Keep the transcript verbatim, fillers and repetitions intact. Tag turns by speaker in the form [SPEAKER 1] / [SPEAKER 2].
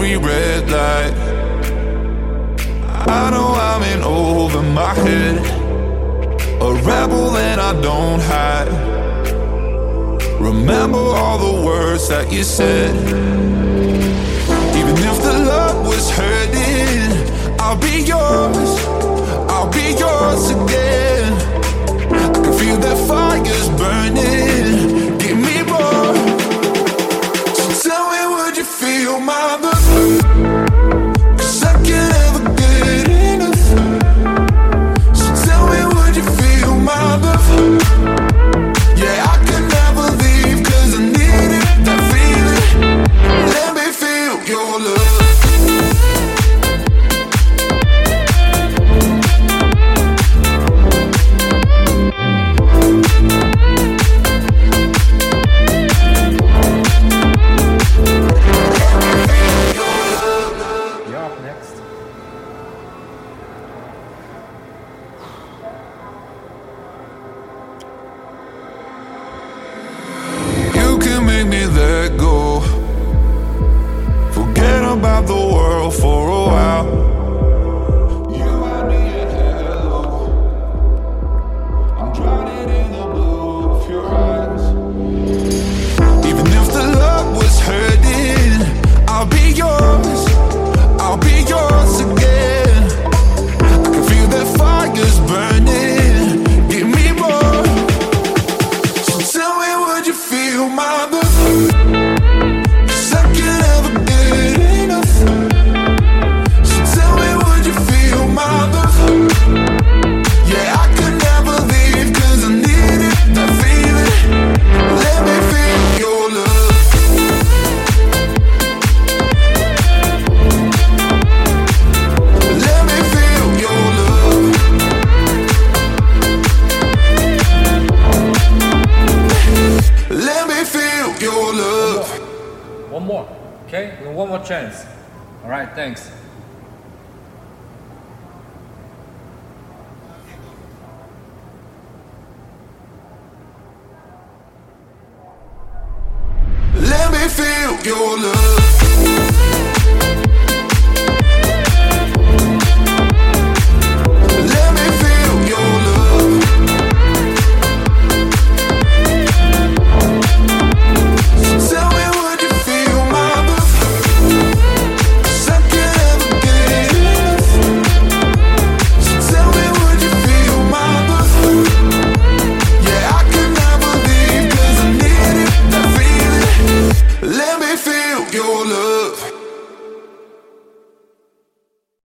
[SPEAKER 1] every red light. I know I'm in over my head, a rebel and I don't hide. Remember all the words that you said. Even if the love was hurting, I'll be yours, I'll be yours again. I can feel that fire's burning, give me more. So tell me, would you feel my love? 'Cause I can't ever get enough. So tell me, would you feel my love? Yeah, I could never leave 'cause I need it, that feeling. Let me feel your love.
[SPEAKER 2] You're up next.
[SPEAKER 1] You can make me let go, forget about the world for a while. You and me at hello, I'm drowning in the blue of your eyes. Even if the love was hurting, I'll be yours, I'll be yours again. I can feel that fire's burning, give me more. So tell me, would you feel my love? 'Cause I can't ever get enough. So tell me, would you feel my love? Yeah, I could never leave 'cause I need it, that feeling. Let me feel your love. Let me feel your love. Let me feel your love.
[SPEAKER 2] One more, okay? One more chance. All right, thanks.
[SPEAKER 1] Let me feel your love.